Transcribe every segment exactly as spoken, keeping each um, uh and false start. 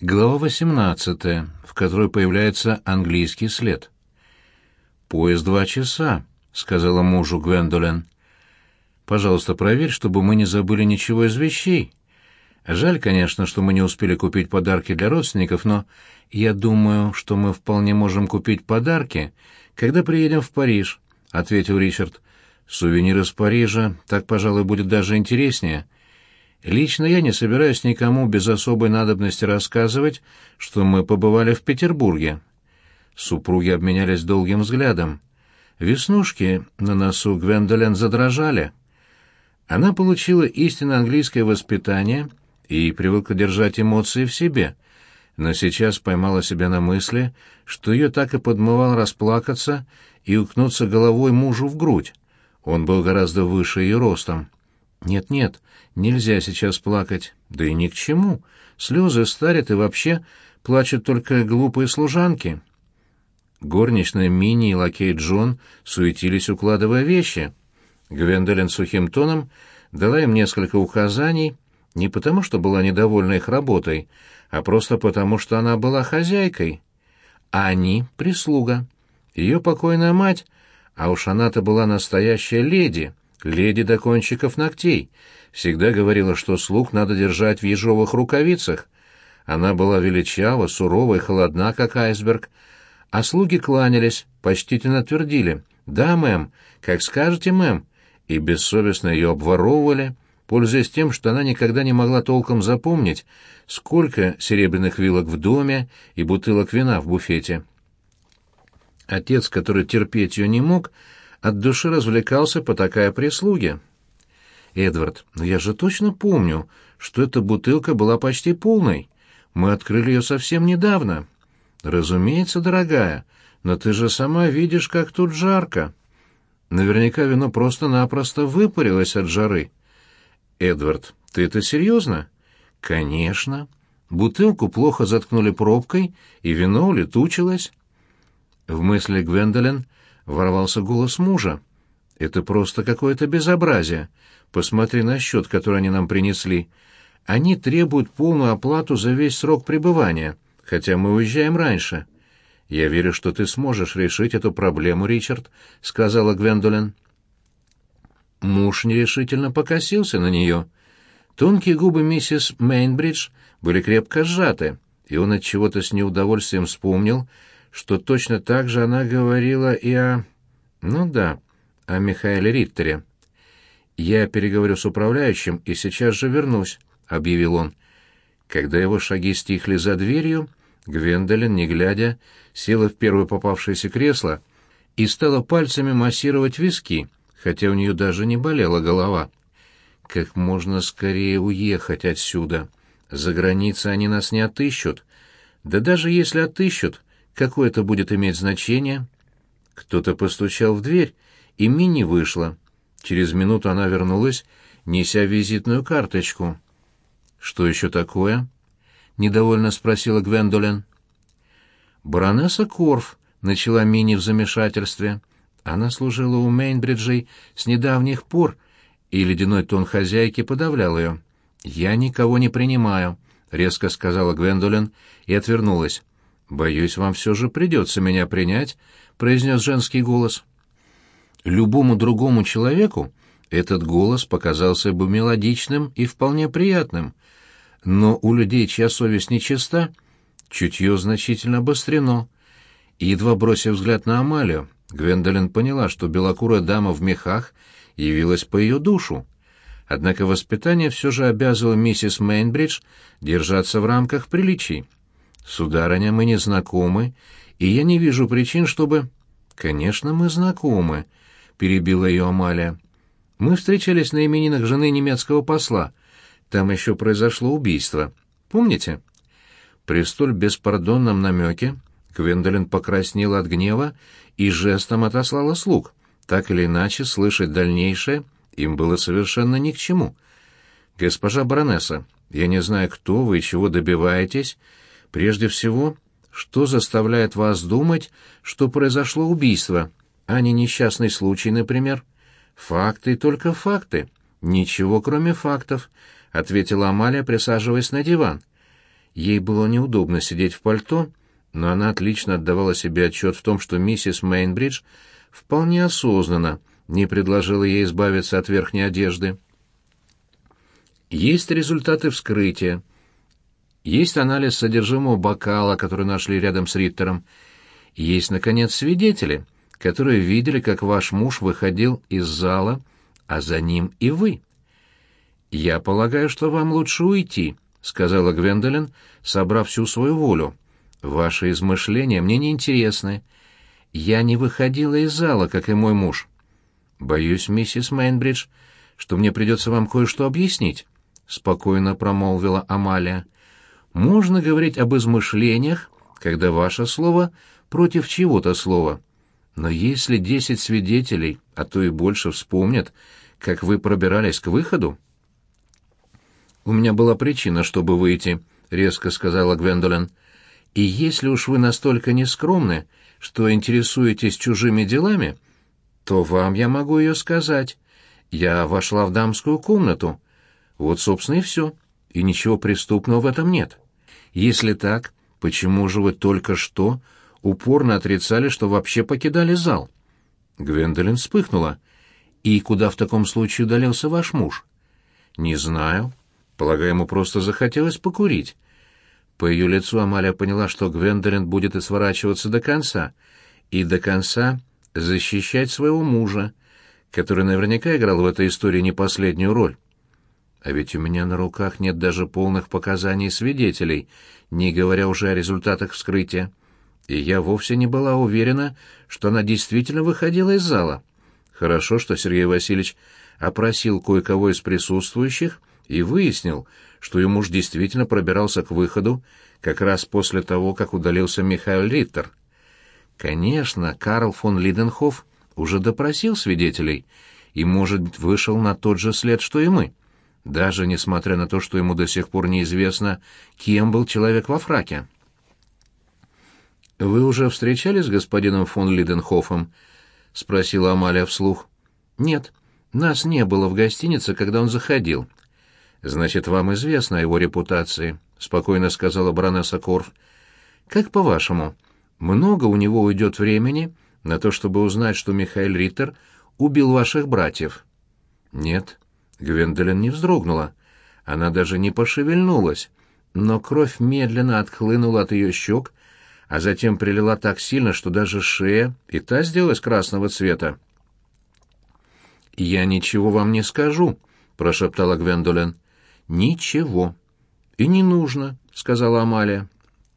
Глава восемнадцатая, в которой появляется английский след. «Поезд два часа», — сказала мужу Гвендолин. «Пожалуйста, проверь, чтобы мы не забыли ничего из вещей. Жаль, конечно, что мы не успели купить подарки для родственников, но я думаю, что мы вполне можем купить подарки, когда приедем в Париж», — ответил Ричард. «Сувенир из Парижа, так, пожалуй, будет даже интереснее. Лично я не собираюсь никому без особой надобности рассказывать, что мы побывали в Петербурге». Супруги обменялись долгим взглядом. Веснушки на носу Гвендолин задрожали. Она получила истинно английское воспитание и привыкла держать эмоции в себе, но сейчас поймала себя на мысли, что ее так и подмывало расплакаться и уткнуться головой мужу в грудь. Он был гораздо выше ее ростом. «Нет-нет, нельзя сейчас плакать. Да и ни к чему. Слезы старят, и вообще плачут только глупые служанки». Горничная Минни и лакей Джон суетились, укладывая вещи. Гвендолин сухим тоном дала им несколько указаний, не потому что была недовольна их работой, а просто потому что она была хозяйкой. А они — прислуга. Ее покойная мать, а уж она-то была настоящая леди, леди до кончиков ногтей, всегда говорила, что слуг надо держать в ежовых рукавицах. Она была величава, сурова и холодна, как айсберг, а слуги кланялись, почтительно твердили: «Да, мэм, как скажете, мэм», и бессовестно ее обворовывали, пользуясь тем, что она никогда не могла толком запомнить, сколько серебряных вилок в доме и бутылок вина в буфете. Отец, который терпеть ее не мог, от души развлекался, потакая прислуге. «Эдвард, но я же точно помню, что эта бутылка была почти полной. Мы открыли ее совсем недавно». «Разумеется, дорогая, но ты же сама видишь, как тут жарко. Наверняка вино просто-напросто выпарилось от жары». «Эдвард, ты это серьезно?» «Конечно. Бутылку плохо заткнули пробкой, и вино улетучилось». В мысли Гвендолин ворвался голос мужа. «Это просто какое-то безобразие. Посмотри на счет, который они нам принесли. Они требуют полную оплату за весь срок пребывания, хотя мы уезжаем раньше». «Я верю, что ты сможешь решить эту проблему, Ричард», — сказала Гвендолин. Муж нерешительно покосился на нее. Тонкие губы миссис Мейнбридж были крепко сжаты, и он от чего-то с неудовольствием вспомнил, что точно так же она говорила и о... ну да, о Михаэле Риттере. «Я переговорю с управляющим и сейчас же вернусь», — объявил он. Когда его шаги стихли за дверью, Гвендолин, не глядя, села в первое попавшееся кресло и стала пальцами массировать виски, хотя у нее даже не болела голова. «Как можно скорее уехать отсюда. За границей они нас не отыщут. Да даже если отыщут, какое это будет иметь значение?» Кто-то постучал в дверь, и Минни вышла. Через минуту она вернулась, неся визитную карточку. «Что еще такое?» — недовольно спросила Гвендолин. «Баронесса Корф», — начала Минни в замешательстве. Она служила у Мейнбриджей с недавних пор, и ледяной тон хозяйки подавлял ее. «Я никого не принимаю», — резко сказала Гвендолин и отвернулась. «Боюсь, вам все же придется меня принять», — произнес женский голос. Любому другому человеку этот голос показался бы мелодичным и вполне приятным, но у людей, чья совесть нечиста, чутье значительно обострено. И, едва бросив взгляд на Амалию, Гвендолин поняла, что белокурая дама в мехах явилась по ее душу. Однако воспитание все же обязывало миссис Мейнбридж держаться в рамках приличий. «Сударыня, мы не знакомы, и я не вижу причин, чтобы...» «Конечно, мы знакомы», — перебила ее Амалия. «Мы встречались на именинах жены немецкого посла. Там еще произошло убийство. Помните?» При столь беспардонном намеке Гвендолин покраснела от гнева и жестом отослала слуг. Так или иначе, слышать дальнейшее им было совершенно ни к чему. «Госпожа баронесса, я не знаю, кто вы и чего добиваетесь. Прежде всего, что заставляет вас думать, что произошло убийство, а не несчастный случай, например?» «Факты и только факты. Ничего, кроме фактов», — ответила Амалия, присаживаясь на диван. Ей было неудобно сидеть в пальто, но она отлично отдавала себе отчет в том, что миссис Мейнбридж вполне осознанно не предложила ей избавиться от верхней одежды. Есть результаты вскрытия. Есть анализ содержимого бокала, который нашли рядом с Риттером. Есть, наконец, свидетели, которые видели, как ваш муж выходил из зала, а за ним и вы. «Я полагаю, что вам лучше уйти», — сказала Гвендолин, собрав всю свою волю. «Ваши измышления мне не интересны. Я не выходила из зала, как и мой муж». «Боюсь, миссис Мейнбридж, что мне придется вам кое-что объяснить», — спокойно промолвила Амалия. «Можно говорить об измышлениях, когда ваше слово против чего-то слова. Но если десять свидетелей, а то и больше, вспомнят, как вы пробирались к выходу...» «У меня была причина, чтобы выйти», — резко сказала Гвендолин. «И если уж вы настолько нескромны, что интересуетесь чужими делами, то вам я могу ее сказать. Я вошла в дамскую комнату. Вот, собственно, и все. И ничего преступного в этом нет. Если так, почему же вы только что упорно отрицали, что вообще покидали зал?» Гвендолин вспыхнула. «И куда в таком случае удалился ваш муж?» «Не знаю. Полагаю, ему просто захотелось покурить». По ее лицу Амалия поняла, что Гвендолин будет и сворачиваться до конца, и до конца защищать своего мужа, который наверняка играл в этой истории не последнюю роль. «А ведь у меня на руках нет даже полных показаний свидетелей, не говоря уже о результатах вскрытия. И я вовсе не была уверена, что она действительно выходила из зала. Хорошо, что Сергей Васильевич опросил кое-кого из присутствующих и выяснил, что ее муж действительно пробирался к выходу как раз после того, как удалился Михаил Риттер. Конечно, Карл фон Лиденхоф уже допросил свидетелей и, может быть, вышел на тот же след, что и мы, даже несмотря на то, что ему до сих пор неизвестно, кем был человек во фраке». «Вы уже встречались с господином фон Лиденхофом?» — спросила Амалия вслух. «Нет, нас не было в гостинице, когда он заходил». «Значит, вам известно о его репутации», — спокойно сказала баронесса Корф. «Как по-вашему, много у него уйдет времени на то, чтобы узнать, что Михаил Риттер убил ваших братьев?» «Нет». Гвендолин не вздрогнула. Она даже не пошевельнулась, но кровь медленно отхлынула от ее щек, а затем прилила так сильно, что даже шея и та сделалась красного цвета. «Я ничего вам не скажу», — прошептала Гвендолин. «Ничего. И не нужно», — сказала Амалия.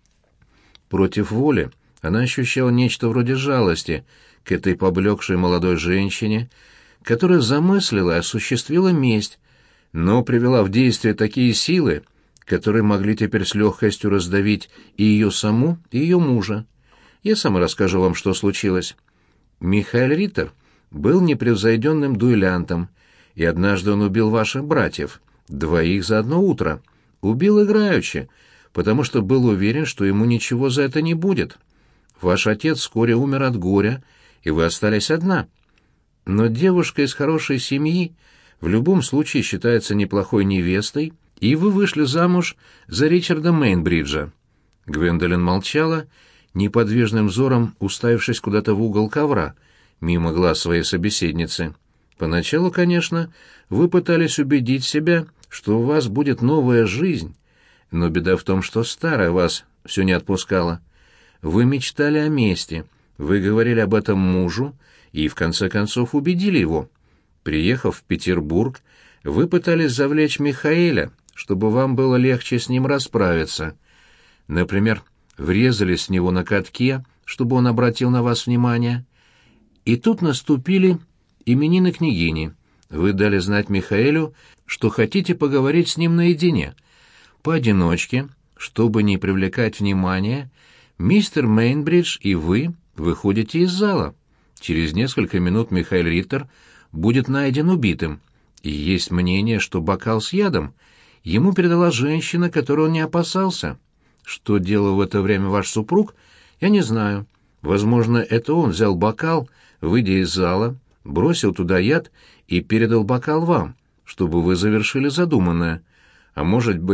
Против воли она ощущала нечто вроде жалости к этой поблекшей молодой женщине, которая замыслила и осуществила месть, но привела в действие такие силы, которые могли теперь с легкостью раздавить и ее саму, и ее мужа. Я сама расскажу вам, что случилось. Михаил Риттер был непревзойденным дуэлянтом, и однажды он убил ваших братьев, двоих за одно утро. Убил играючи, потому что был уверен, что ему ничего за это не будет. Ваш отец вскоре умер от горя, и вы остались одна. Но девушка из хорошей семьи в любом случае считается неплохой невестой, и вы вышли замуж за Ричарда Мейнбриджа». Гвендолин молчала, неподвижным взором уставившись куда-то в угол ковра, мимо глаз своей собеседницы. «Поначалу, конечно, вы пытались убедить себя, что у вас будет новая жизнь, но беда в том, что старая вас все не отпускала. Вы мечтали о мести, вы говорили об этом мужу и, в конце концов, убедили его. Приехав в Петербург, вы пытались завлечь Михаэля, чтобы вам было легче с ним расправиться. Например, врезались в него на катке, чтобы он обратил на вас внимание. И тут наступили именины княгини. Вы дали знать Михаэлю, что хотите поговорить с ним наедине. Поодиночке, чтобы не привлекать внимания, мистер Мейнбридж и вы выходите из зала. Через несколько минут Михаил Риттер будет найден убитым, и есть мнение, что бокал с ядом ему передала женщина, которую он не опасался. Что делал в это время ваш супруг, я не знаю. Возможно, это он взял бокал, выйдя из зала, бросил туда яд и передал бокал вам, чтобы вы завершили задуманное. А может быть,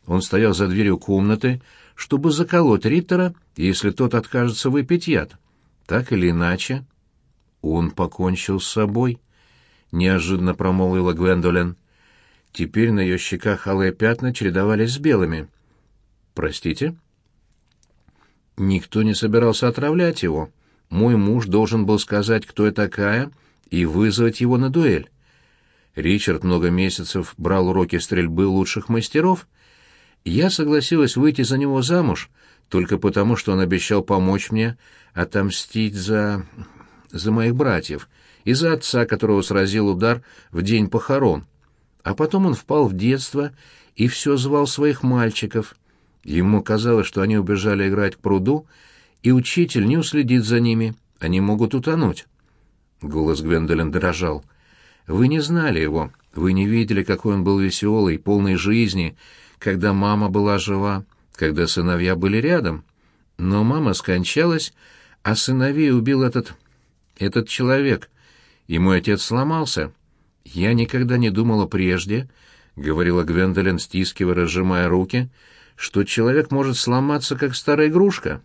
он стоял за дверью комнаты, чтобы заколоть Риттера, если тот откажется выпить яд. Так или иначе, он покончил с собой, — неожиданно промолвила Гвендолин. Теперь на ее щеках алые пятна чередовались с белыми. «Простите?» «Никто не собирался отравлять его. Мой муж должен был сказать, кто я такая, и вызвать его на дуэль. Ричард много месяцев брал уроки стрельбы лучших мастеров. Я согласилась выйти за него замуж только потому, что он обещал помочь мне отомстить за... за моих братьев и за отца, которого сразил удар в день похорон. А потом он впал в детство и все звал своих мальчиков. Ему казалось, что они убежали играть к пруду, и учитель не уследит за ними, они могут утонуть». Голос Гвендолин дрожал. «Вы не знали его, вы не видели, какой он был веселый, полный жизни, когда мама была жива, когда сыновья были рядом. Но мама скончалась, а сыновей убил этот... этот человек, и мой отец сломался. Я никогда не думала прежде, — говорила Гвендолин, стискивая, разжимая руки, — что человек может сломаться, как старая игрушка.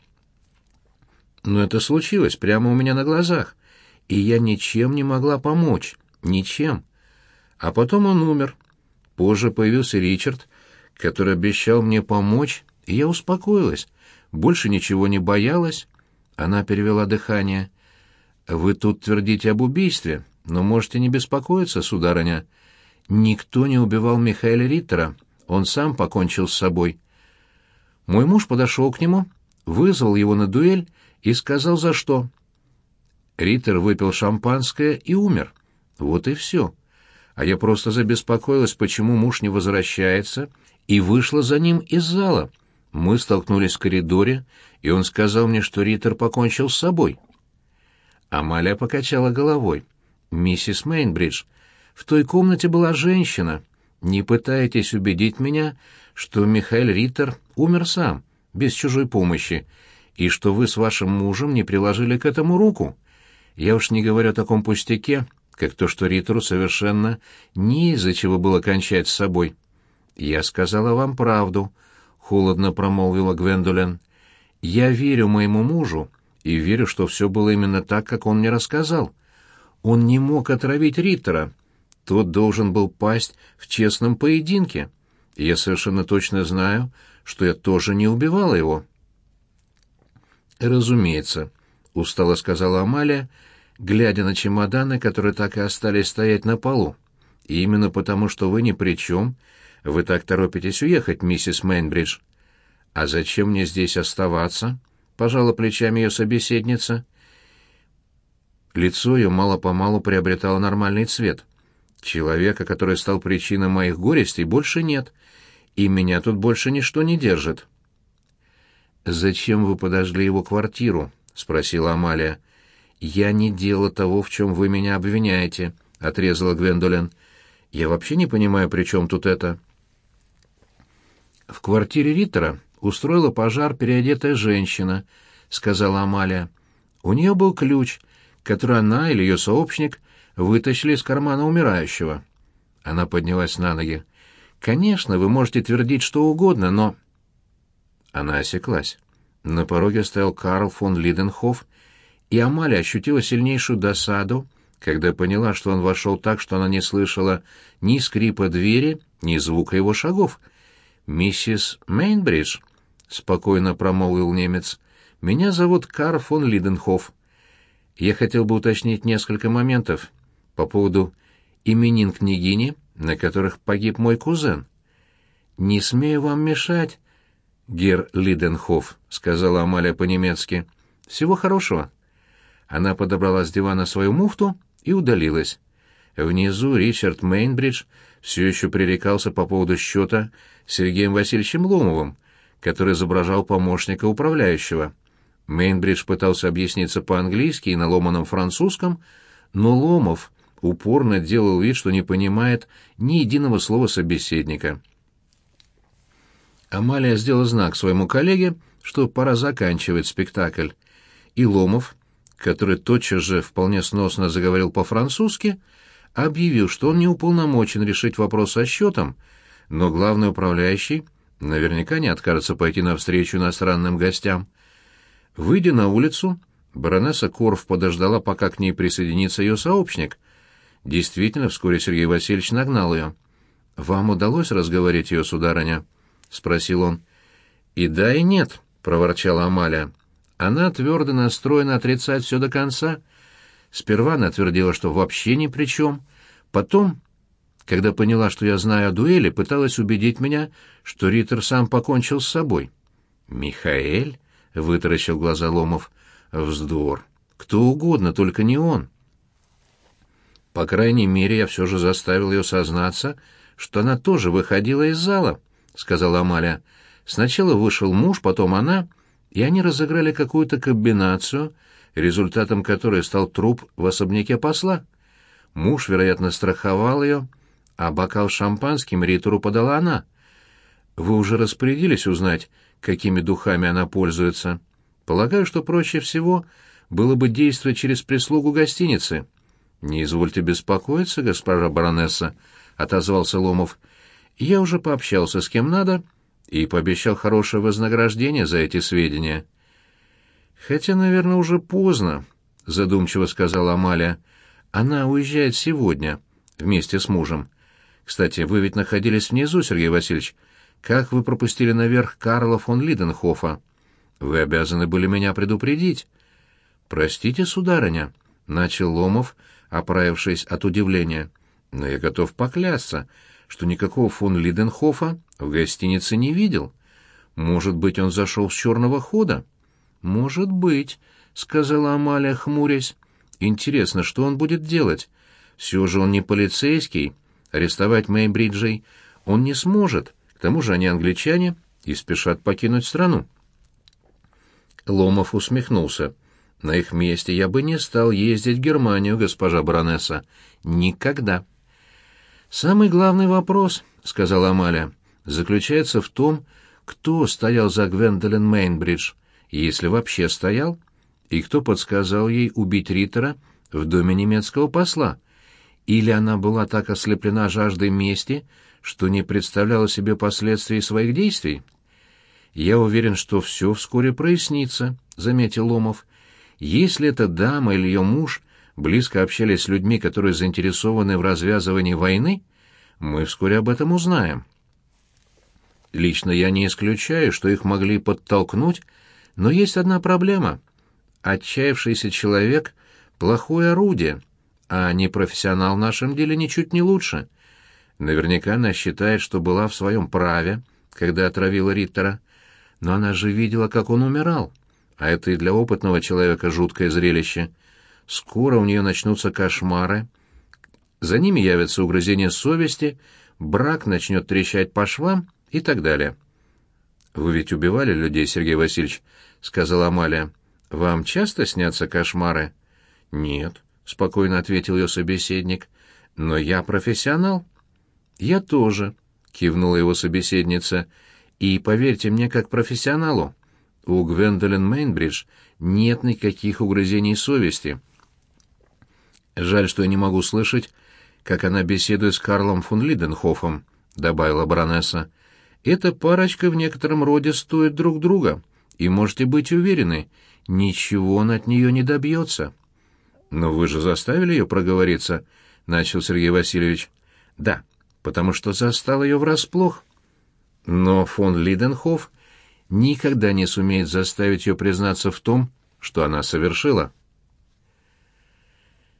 Но это случилось прямо у меня на глазах, и я ничем не могла помочь, ничем. А потом он умер. Позже появился Ричард, который обещал мне помочь, и я успокоилась, больше ничего не боялась». Она перевела дыхание. «Вы тут твердите об убийстве, но можете не беспокоиться, сударыня. Никто не убивал Михаэля Риттера, он сам покончил с собой. Мой муж подошел к нему, вызвал его на дуэль и сказал, за что. Риттер выпил шампанское и умер. Вот и все. А я просто забеспокоилась, почему муж не возвращается, и вышла за ним из зала. Мы столкнулись в коридоре, и он сказал мне, что Риттер покончил с собой». Амалия покачала головой. «Миссис Мейнбридж, в той комнате была женщина. Не пытайтесь убедить меня, что Михаэль Риттер умер сам, без чужой помощи, и что вы с вашим мужем не приложили к этому руку. Я уж не говорю о таком пустяке, как то, что Риттеру совершенно не из-за чего было кончать с собой». «Я сказала вам правду», — холодно промолвила Гвендолин. «Я верю моему мужу и верю, что все было именно так, как он мне рассказал. Он не мог отравить Риттера. Тот должен был пасть в честном поединке. И я совершенно точно знаю, что я тоже не убивала его». «Разумеется», — устало сказала Амалия, глядя на чемоданы, которые так и остались стоять на полу. «И именно потому, что вы ни при чем, вы так торопитесь уехать, миссис Мейнбридж». «А зачем мне здесь оставаться?» — пожала плечами ее собеседница. Лицо ее мало-помалу приобретало нормальный цвет. «Человека, который стал причиной моих горестей, больше нет, и меня тут больше ничто не держит». «Зачем вы подожгли его квартиру?» — спросила Амалия. «Я не делала того, в чем вы меня обвиняете», — отрезала Гвендолин. «Я вообще не понимаю, при чем тут это». «В квартире Риттера устроила пожар переодетая женщина», — сказала Амалия. «У нее был ключ, который она или ее сообщник вытащили из кармана умирающего». Она поднялась на ноги. «Конечно, вы можете твердить что угодно, но...» Она осеклась. На пороге стоял Карл фон Лиденхоф, и Амалия ощутила сильнейшую досаду, когда поняла, что он вошел так, что она не слышала ни скрипа двери, ни звука его шагов. «Миссис Мейнбридж», — спокойно промолвил немец, — «меня зовут Карл фон Лиденхоф. Я хотел бы уточнить несколько моментов по поводу именин княгини, на которых погиб мой кузен». «Не смею вам мешать, герр Лиденхоф», — сказала Амалия по-немецки. «Всего хорошего». Она подобрала с дивана свою муфту и удалилась. Внизу Ричард Мейнбридж все еще пререкался по поводу счета с Сергеем Васильевичем Ломовым, который изображал помощника управляющего. Мейнбридж пытался объясниться по-английски и на ломаном французском, но Ломов упорно делал вид, что не понимает ни единого слова собеседника. Амалия сделала знак своему коллеге, что пора заканчивать спектакль, и Ломов, который тотчас же вполне сносно заговорил по-французски, объявил, что он не уполномочен решить вопрос со счетом, но главный управляющий Наверняка не откажется пойти навстречу иностранным гостям. Выйдя на улицу, баронесса Корф подождала, пока к ней присоединится ее сообщник. Действительно, вскоре Сергей Васильевич нагнал ее. «Вам удалось разговорить ее, сударыня?» — спросил он. «И да, и нет», — проворчала Амалия. «Она твердо настроена отрицать все до конца. Сперва она твердила, что вообще ни при чем. Потом, когда поняла, что я знаю о дуэли, пыталась убедить меня, что Риттер сам покончил с собой». «Михаэль?» — вытаращил глаза Ломов. «Вздор. Кто угодно, только не он». «По крайней мере, я все же заставил ее сознаться, что она тоже выходила из зала», — сказала Амалия. «Сначала вышел муж, потом она, и они разыграли какую-то комбинацию, результатом которой стал труп в особняке посла. Муж, вероятно, страховал ее, а бокал с шампанским Риттеру подала она. Вы уже распорядились узнать, какими духами она пользуется? Полагаю, что проще всего было бы действовать через прислугу гостиницы». «Не извольте беспокоиться, госпожа баронесса», — отозвался Ломов. «Я уже пообщался с кем надо и пообещал хорошее вознаграждение за эти сведения». «Хотя, наверное, уже поздно», — задумчиво сказала Амалия. «Она уезжает сегодня вместе с мужем. Кстати, вы ведь находились внизу, Сергей Васильевич. Как вы пропустили наверх Карла фон Лиденхофа? Вы обязаны были меня предупредить». «Простите, сударыня», — начал Ломов, оправившись от удивления, «но я готов поклясться, что никакого фон Лиденхофа в гостинице не видел. Может быть, он зашел с черного хода?» «Может быть», — сказала Амалия, хмурясь. «Интересно, что он будет делать? Все же он не полицейский. Арестовать Мейбриджей он не сможет. К тому же они англичане и спешат покинуть страну». Ломов усмехнулся. «На их месте я бы не стал ездить в Германию, госпожа баронесса. Никогда». «Самый главный вопрос, — сказала Амалия, — заключается в том, кто стоял за Гвендолин Мейнбридж, если вообще стоял, и кто подсказал ей убить Риттера в доме немецкого посла. Или она была так ослеплена жаждой мести, что не представляла себе последствий своих действий?» «Я уверен, что все вскоре прояснится», — заметил Ломов. «Если эта дама или ее муж близко общались с людьми, которые заинтересованы в развязывании войны, мы вскоре об этом узнаем. Лично я не исключаю, что их могли подтолкнуть, но есть одна проблема. Отчаявшийся человек — плохое орудие, а непрофессионал в нашем деле ничуть не лучше. Наверняка она считает, что была в своем праве, когда отравила Риттера, но она же видела, как он умирал. А это и для опытного человека жуткое зрелище. Скоро у нее начнутся кошмары. За ними явятся угрызения совести, брак начнет трещать по швам и так далее». «Вы ведь убивали людей, Сергей Васильевич», — сказала Амалия. «Вам часто снятся кошмары?» «Нет», — спокойно ответил ее собеседник. «Но я профессионал». «Я тоже», — кивнула его собеседница. «И поверьте мне, как профессионалу, у Гвендолин Мейнбридж нет никаких угрызений совести. Жаль, что я не могу слышать, как она беседует с Карлом фон Лиденхофом», — добавила баронесса. «Эта парочка в некотором роде стоит друг друга, и можете быть уверены, ничего он от нее не добьется». «Но вы же заставили ее проговориться», — начал Сергей Васильевич. «Да, потому что застал ее врасплох. Но фон Лиденхоф никогда не сумеет заставить ее признаться в том, что она совершила».